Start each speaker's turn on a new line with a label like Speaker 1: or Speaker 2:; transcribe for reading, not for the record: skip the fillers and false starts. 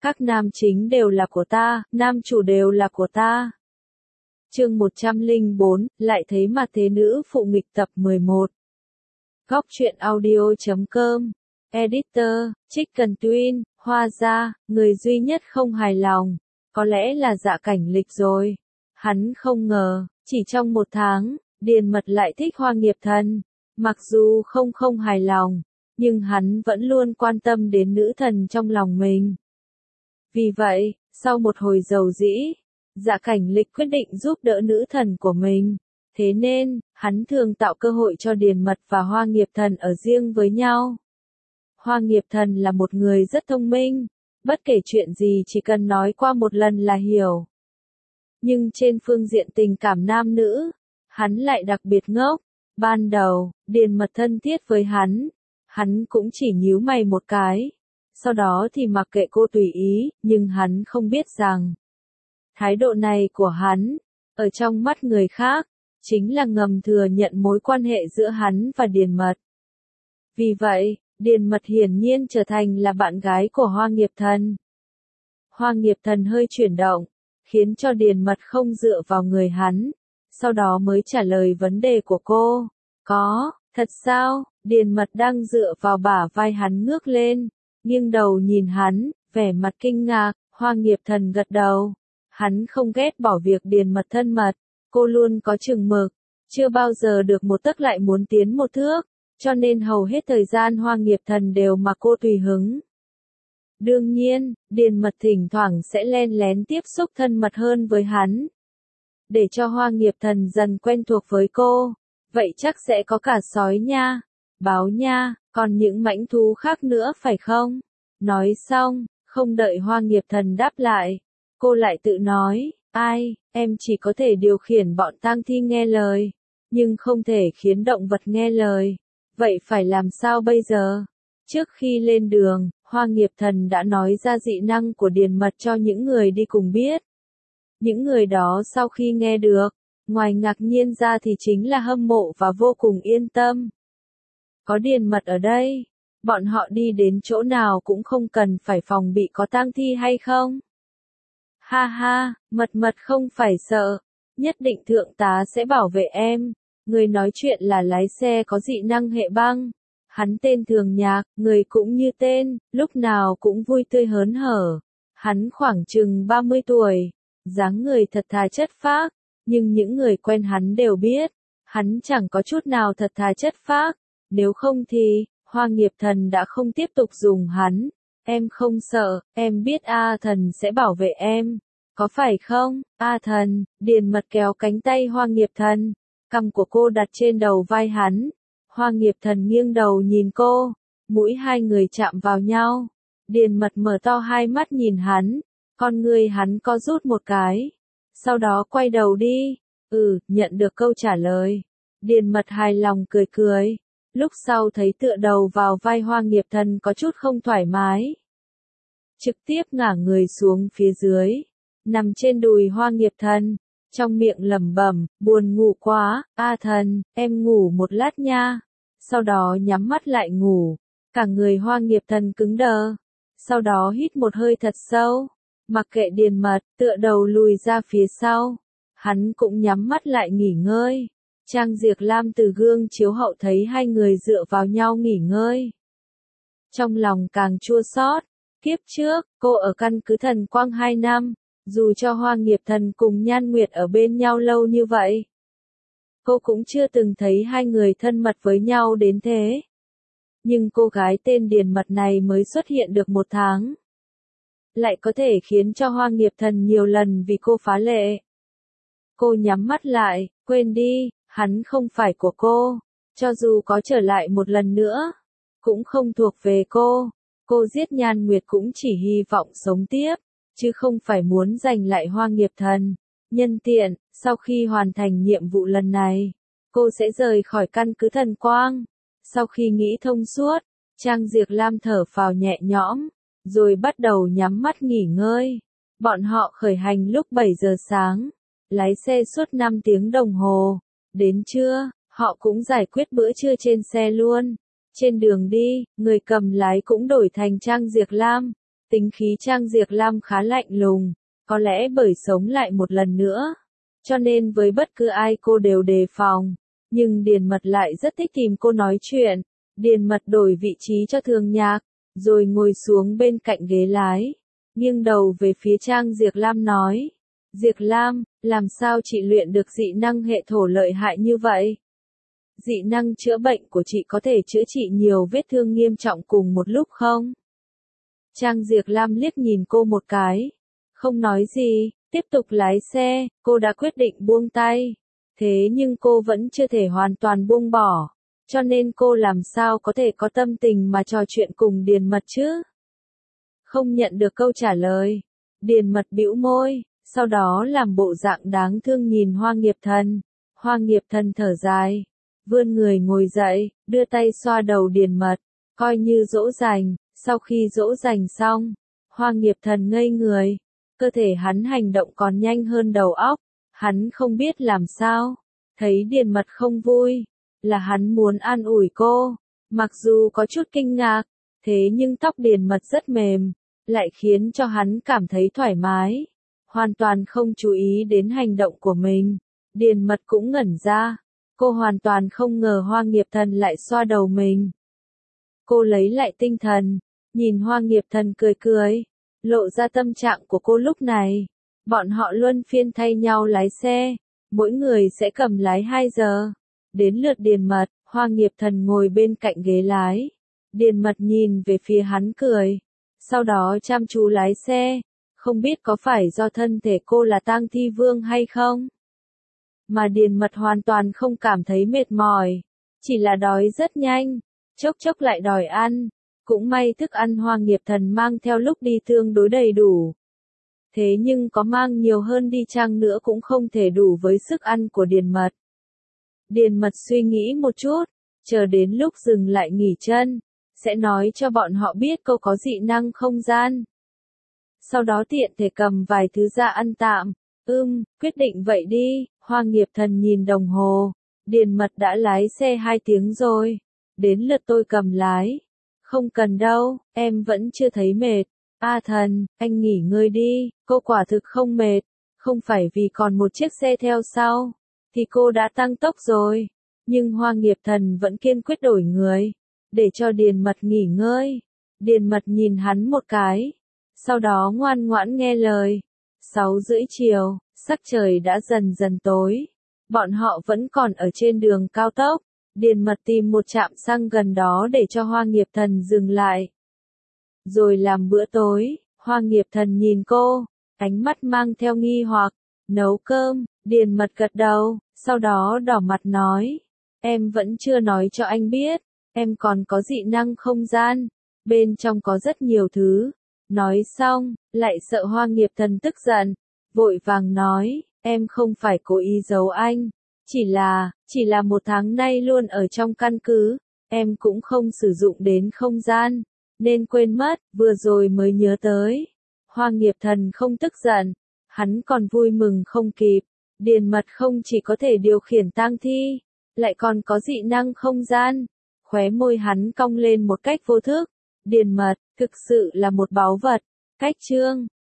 Speaker 1: Các nam chính đều là của ta, nam chủ đều là của ta. Chương 104, lại thấy mặt thế nữ phụ nghịch tập 11. Góc truyện audio.com. Editor, Chicken Twin, Hoa Gia, người duy nhất không hài lòng. Có lẽ là Dạ Cảnh Lịch rồi. Hắn không ngờ, chỉ trong một tháng, Điền Mật lại thích Hoa Nghiệp Thần. Mặc dù không hài lòng, nhưng hắn vẫn luôn quan tâm đến nữ thần trong lòng mình. Vì vậy, sau một hồi dầu dĩ, Dạ Cảnh Lịch quyết định giúp đỡ nữ thần của mình. Thế nên, hắn thường tạo cơ hội cho Điền Mật và Hoa Nghiệp Thần ở riêng với nhau. Hoa Nghiệp Thần là một người rất thông minh, bất kể chuyện gì chỉ cần nói qua một lần là hiểu. Nhưng trên phương diện tình cảm nam nữ, hắn lại đặc biệt ngốc. Ban đầu, Điền Mật thân thiết với hắn cũng chỉ nhíu mày một cái. Sau đó thì mặc kệ cô tùy ý, nhưng hắn không biết rằng, thái độ này của hắn, ở trong mắt người khác, chính là ngầm thừa nhận mối quan hệ giữa hắn và Điền Mật. Vì vậy, Điền Mật hiển nhiên trở thành là bạn gái của Hoa Nghiệp Thần. Hoa Nghiệp Thần hơi chuyển động, khiến cho Điền Mật không dựa vào người hắn, sau đó mới trả lời vấn đề của cô. Có, thật sao? Điền Mật đang dựa vào bả vai hắn ngước lên, nghiêng đầu nhìn hắn, vẻ mặt kinh ngạc. Hoa Nghiệp Thần gật đầu. Hắn không ghét bỏ việc Điền Mật thân mật, cô luôn có chừng mực, chưa bao giờ được một tấc lại muốn tiến một thước, cho nên hầu hết thời gian Hoa Nghiệp Thần đều mà cô tùy hứng. Đương nhiên, Điền Mật thỉnh thoảng sẽ len lén tiếp xúc thân mật hơn với hắn, để cho Hoa Nghiệp Thần dần quen thuộc với cô. Vậy chắc sẽ có cả sói nha, báo nha, còn những mãnh thú khác nữa phải không? Nói xong, không đợi Hoa Nghiệp Thần đáp lại, cô lại tự nói, ai, em chỉ có thể điều khiển bọn tang thi nghe lời, nhưng không thể khiến động vật nghe lời. Vậy phải làm sao bây giờ? Trước khi lên đường, Hoa Nghiệp Thần đã nói ra dị năng của Điền Mật cho những người đi cùng biết. Những người đó sau khi nghe được, ngoài ngạc nhiên ra thì chính là hâm mộ và vô cùng yên tâm. Có Điền Mật ở đây, bọn họ đi đến chỗ nào cũng không cần phải phòng bị có tang thi hay không. Ha ha, Mật không phải sợ, nhất định thượng tá sẽ bảo vệ em. Người nói chuyện là lái xe có dị năng hệ băng. Hắn tên Thường Nhạc, người cũng như tên, lúc nào cũng vui tươi hớn hở. Hắn khoảng chừng 30 tuổi, dáng người thật thà chất phác, nhưng những người quen hắn đều biết, hắn chẳng có chút nào thật thà chất phác. Nếu không thì, Hoa Nghiệp Thần đã không tiếp tục dùng hắn. Em không sợ, em biết A Thần sẽ bảo vệ em. Có phải không, A Thần? Điền Mật kéo cánh tay Hoa Nghiệp Thần, cằm của cô đặt trên đầu vai hắn. Hoa Nghiệp Thần nghiêng đầu nhìn cô, mũi hai người chạm vào nhau. Điền Mật mở to hai mắt nhìn hắn, con người hắn co rút một cái. Sau đó quay đầu đi. Nhận được câu trả lời. Điền Mật hài lòng cười cười. Lúc sau thấy tựa đầu vào vai Hoa Nghiệp Thần có chút không thoải mái, trực tiếp ngả người xuống phía dưới, nằm trên đùi Hoa Nghiệp Thần, trong miệng lẩm bẩm, buồn ngủ quá, A Thần, em ngủ một lát nha. Sau đó nhắm mắt lại ngủ, cả người Hoa Nghiệp Thần cứng đờ, sau đó hít một hơi thật sâu, mặc kệ Điền Mật, tựa đầu lùi ra phía sau, hắn cũng nhắm mắt lại nghỉ ngơi. Trang Diệc Lam từ gương chiếu hậu thấy hai người dựa vào nhau nghỉ ngơi, trong lòng càng chua xót. Kiếp trước, cô ở căn cứ Thần Quang 2 năm, dù cho Hoa Nghiệp Thần cùng Nhan Nguyệt ở bên nhau lâu như vậy, cô cũng chưa từng thấy hai người thân mật với nhau đến thế. Nhưng cô gái tên Điền Mật này mới xuất hiện được một tháng, lại có thể khiến cho Hoa Nghiệp Thần nhiều lần vì cô phá lệ. Cô nhắm mắt lại, quên đi, hắn không phải của cô, cho dù có trở lại một lần nữa, cũng không thuộc về cô. Cô giết Nhan Nguyệt cũng chỉ hy vọng sống tiếp, chứ không phải muốn giành lại Hoa Nghiệp Thần. Nhân tiện, sau khi hoàn thành nhiệm vụ lần này, cô sẽ rời khỏi căn cứ Thần Quang. Sau khi nghĩ thông suốt, Trang Diệc Lam thở phào nhẹ nhõm, rồi bắt đầu nhắm mắt nghỉ ngơi. Bọn họ khởi hành lúc 7 giờ sáng, lái xe suốt 5 tiếng đồng hồ. Đến trưa, họ cũng giải quyết bữa trưa trên xe luôn. Trên đường đi, người cầm lái cũng đổi thành Trang Diệc Lam. Tính khí Trang Diệp Lam khá lạnh lùng, có lẽ bởi sống lại một lần nữa, cho nên với bất cứ ai cô đều đề phòng. Nhưng Điền Mật lại rất thích tìm cô nói chuyện. Điền Mật đổi vị trí cho Thường Nhạc, rồi ngồi xuống bên cạnh ghế lái, nghiêng đầu về phía Trang Diệp Lam nói. Diệp Lam, làm sao chị luyện được dị năng hệ thổ lợi hại như vậy? Dị năng chữa bệnh của chị có thể chữa trị nhiều vết thương nghiêm trọng cùng một lúc không? Trang Diệp Lam liếc nhìn cô một cái, không nói gì, tiếp tục lái xe. Cô đã quyết định buông tay, thế nhưng cô vẫn chưa thể hoàn toàn buông bỏ, cho nên cô làm sao có thể có tâm tình mà trò chuyện cùng Điền Mật chứ? Không nhận được câu trả lời, Điền Mật bĩu môi, sau đó làm bộ dạng đáng thương nhìn Hoa Nghiệp Thần. Hoa Nghiệp Thần thở dài, vươn người ngồi dậy, đưa tay xoa đầu Điền Mật, coi như dỗ dành. Sau khi dỗ dành xong, Hoa Nghiệp Thần ngây người, cơ thể hắn hành động còn nhanh hơn đầu óc, hắn không biết làm sao. Thấy Điền Mật không vui, là hắn muốn an ủi cô, mặc dù có chút kinh ngạc, thế nhưng tóc Điền Mật rất mềm, lại khiến cho hắn cảm thấy thoải mái, hoàn toàn không chú ý đến hành động của mình. Điền Mật cũng ngẩn ra, cô hoàn toàn không ngờ Hoa Nghiệp Thần lại xoa đầu mình. Cô lấy lại tinh thần, nhìn Hoa Nghiệp Thần cười cười, lộ ra tâm trạng của cô lúc này. Bọn họ luân phiên thay nhau lái xe, mỗi người sẽ cầm lái 2 giờ. Đến lượt Điền Mật, Hoa Nghiệp Thần ngồi bên cạnh ghế lái. Điền Mật nhìn về phía hắn cười, sau đó chăm chú lái xe, không biết có phải do thân thể cô là tang thi vương hay không? Mà Điền Mật hoàn toàn không cảm thấy mệt mỏi, chỉ là đói rất nhanh, chốc chốc lại đòi ăn. Cũng may thức ăn Hoa Nghiệp Thần mang theo lúc đi tương đối đầy đủ. Thế nhưng có mang nhiều hơn đi chăng nữa cũng không thể đủ với sức ăn của Điền Mật. Điền Mật suy nghĩ một chút, chờ đến lúc dừng lại nghỉ chân, sẽ nói cho bọn họ biết cô có dị năng không gian. Sau đó tiện thể cầm vài thứ ra ăn tạm. Quyết định vậy đi. Hoa Nghiệp Thần nhìn đồng hồ, Điền Mật đã lái xe 2 tiếng rồi, đến lượt tôi cầm lái. Không cần đâu, em vẫn chưa thấy mệt. Thần, anh nghỉ ngơi đi, cô quả thực không mệt, không phải vì còn một chiếc xe theo sau, thì cô đã tăng tốc rồi. Nhưng Hoa Nghiệp Thần vẫn kiên quyết đổi người, để cho Điền Mật nghỉ ngơi. Điền Mật nhìn hắn một cái, sau đó ngoan ngoãn nghe lời. 6:30 chiều, sắc trời đã dần dần tối, bọn họ vẫn còn ở trên đường cao tốc. Điền Mật tìm một trạm xăng gần đó để cho Hoa Nghiệp Thần dừng lại. Rồi làm bữa tối. Hoa Nghiệp Thần nhìn cô, ánh mắt mang theo nghi hoặc. Nấu cơm. Điền Mật gật đầu, sau đó đỏ mặt nói. Em vẫn chưa nói cho anh biết, em còn có dị năng không gian, bên trong có rất nhiều thứ. Nói xong, lại sợ Hoa Nghiệp Thần tức giận, vội vàng nói, em không phải cố ý giấu anh. Chỉ là 1 tháng nay luôn ở trong căn cứ, em cũng không sử dụng đến không gian, nên quên mất, vừa rồi mới nhớ tới. Hoa Nghiệp Thần không tức giận, hắn còn vui mừng không kịp. Điền Mật không chỉ có thể điều khiển tang thi, lại còn có dị năng không gian. Khóe môi hắn cong lên một cách vô thức. Điền Mật, thực sự là một báu vật. Cách chương